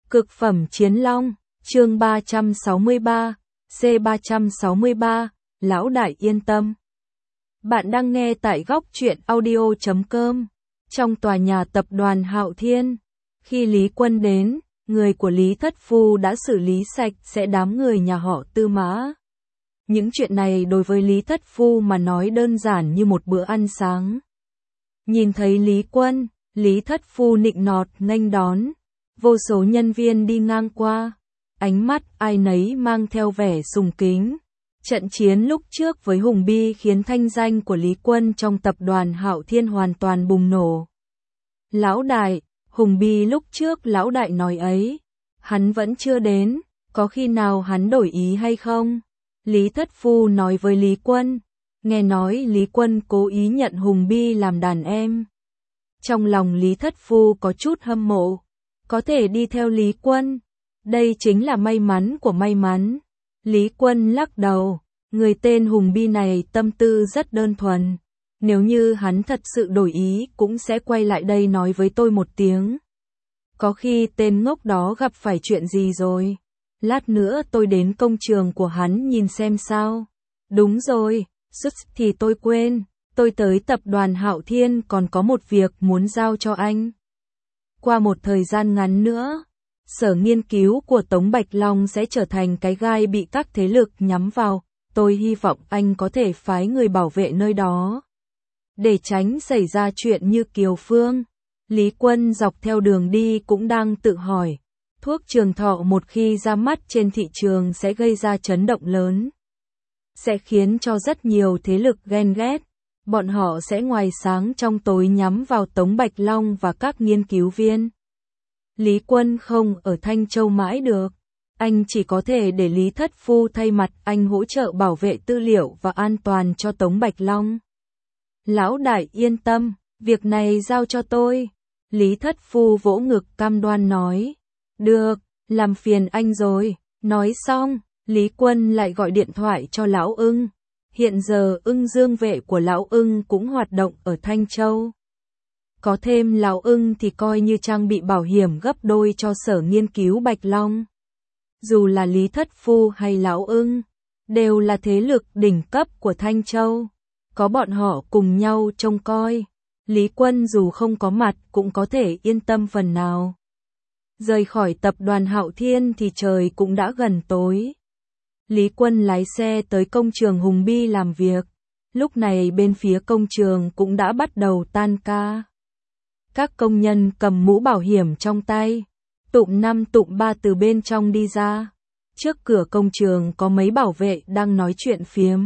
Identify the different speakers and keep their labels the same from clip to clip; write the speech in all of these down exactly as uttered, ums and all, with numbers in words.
Speaker 1: Cực phẩm chiến long, chương ba trăm sáu mươi ba, C ba trăm sáu mươi ba, lão đại yên tâm. Bạn đang nghe tại góc truyện audio chấm com. Trong tòa nhà tập đoàn Hạo Thiên, khi Lý Quân đến, người của Lý Thất Phu đã xử lý sạch sẽ đám người nhà họ Tư Mã. Những chuyện này đối với Lý Thất Phu mà nói đơn giản như một bữa ăn sáng. Nhìn thấy Lý Quân, Lý Thất Phu nịnh nọt nghênh đón. Vô số nhân viên đi ngang qua, ánh mắt ai nấy mang theo vẻ sùng kính. Trận chiến lúc trước với Hùng Bi khiến thanh danh của Lý Quân trong tập đoàn Hạo Thiên hoàn toàn bùng nổ. Lão đại, Hùng Bi lúc trước lão đại nói ấy, hắn vẫn chưa đến, có khi nào hắn đổi ý hay không? Lý Thất Phu nói với Lý Quân, nghe nói Lý Quân cố ý nhận Hùng Bi làm đàn em. Trong lòng Lý Thất Phu có chút hâm mộ. Có thể đi theo Lý Quân, đây chính là may mắn của may mắn. Lý Quân lắc đầu, người tên Hùng Bi này tâm tư rất đơn thuần. Nếu như hắn thật sự đổi ý cũng sẽ quay lại đây nói với tôi một tiếng. Có khi tên ngốc đó gặp phải chuyện gì rồi. Lát nữa tôi đến công trường của hắn nhìn xem sao. Đúng rồi, xuất thì tôi quên, tôi tới tập đoàn Hạo Thiên còn có một việc muốn giao cho anh. Qua một thời gian ngắn nữa, sở nghiên cứu của Tống Bạch Long sẽ trở thành cái gai bị các thế lực nhắm vào. Tôi hy vọng anh có thể phái người bảo vệ nơi đó. Để tránh xảy ra chuyện như Kiều Phương, Lý Quân dọc theo đường đi cũng đang tự hỏi. Thuốc trường thọ một khi ra mắt trên thị trường sẽ gây ra chấn động lớn. Sẽ khiến cho rất nhiều thế lực ghen ghét. Bọn họ sẽ ngoài sáng trong tối nhắm vào Tống Bạch Long và các nghiên cứu viên. Lý Quân không ở Thanh Châu mãi được. Anh chỉ có thể để Lý Thất Phu thay mặt anh hỗ trợ bảo vệ tư liệu và an toàn cho Tống Bạch Long. Lão đại yên tâm, việc này giao cho tôi. Lý Thất Phu vỗ ngực cam đoan nói. Được, làm phiền anh rồi. Nói xong, Lý Quân lại gọi điện thoại cho Lão Ưng. Hiện giờ Ưng Dương vệ của Lão Ưng cũng hoạt động ở Thanh Châu. Có thêm Lão Ưng thì coi như trang bị bảo hiểm gấp đôi cho sở nghiên cứu Bạch Long. Dù là Lý Thất Phu hay Lão Ưng, đều là thế lực đỉnh cấp của Thanh Châu. Có bọn họ cùng nhau trông coi, Lý Quân dù không có mặt cũng có thể yên tâm phần nào. Rời khỏi tập đoàn Hạo Thiên thì trời cũng đã gần tối. Lý Quân lái xe tới công trường Hùng Bi làm việc. Lúc này bên phía công trường cũng đã bắt đầu tan ca. Các công nhân cầm mũ bảo hiểm trong tay, tụm năm tụm ba từ bên trong đi ra. Trước cửa công trường có mấy bảo vệ đang nói chuyện phiếm.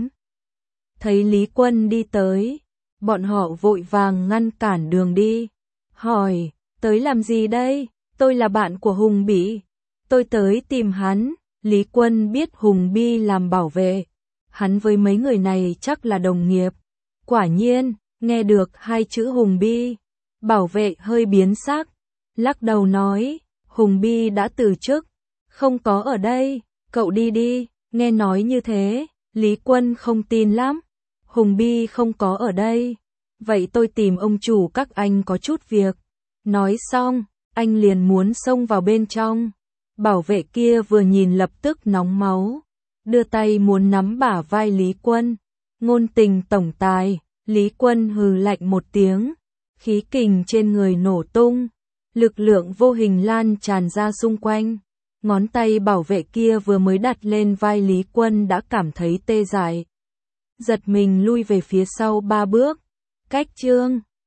Speaker 1: Thấy Lý Quân đi tới, bọn họ vội vàng ngăn cản đường đi. Hỏi, tới làm gì đây? Tôi là bạn của Hùng Bi. Tôi tới tìm hắn. Lý Quân biết Hùng Bi làm bảo vệ. Hắn với mấy người này chắc là đồng nghiệp. Quả nhiên, nghe được hai chữ Hùng Bi. Bảo vệ hơi biến sắc. Lắc đầu nói, Hùng Bi đã từ chức. Không có ở đây, cậu đi đi. Nghe nói như thế, Lý Quân không tin lắm. Hùng Bi không có ở đây. Vậy tôi tìm ông chủ các anh có chút việc. Nói xong, anh liền muốn xông vào bên trong. Bảo vệ kia vừa nhìn lập tức nóng máu, đưa tay muốn nắm bả vai Lý Quân. Ngôn tình tổng tài, Lý Quân hừ lạnh một tiếng, khí kình trên người nổ tung, lực lượng vô hình lan tràn ra xung quanh. Ngón tay bảo vệ kia vừa mới đặt lên vai Lý Quân đã cảm thấy tê dại. Giật mình lui về phía sau ba bước. Cách chương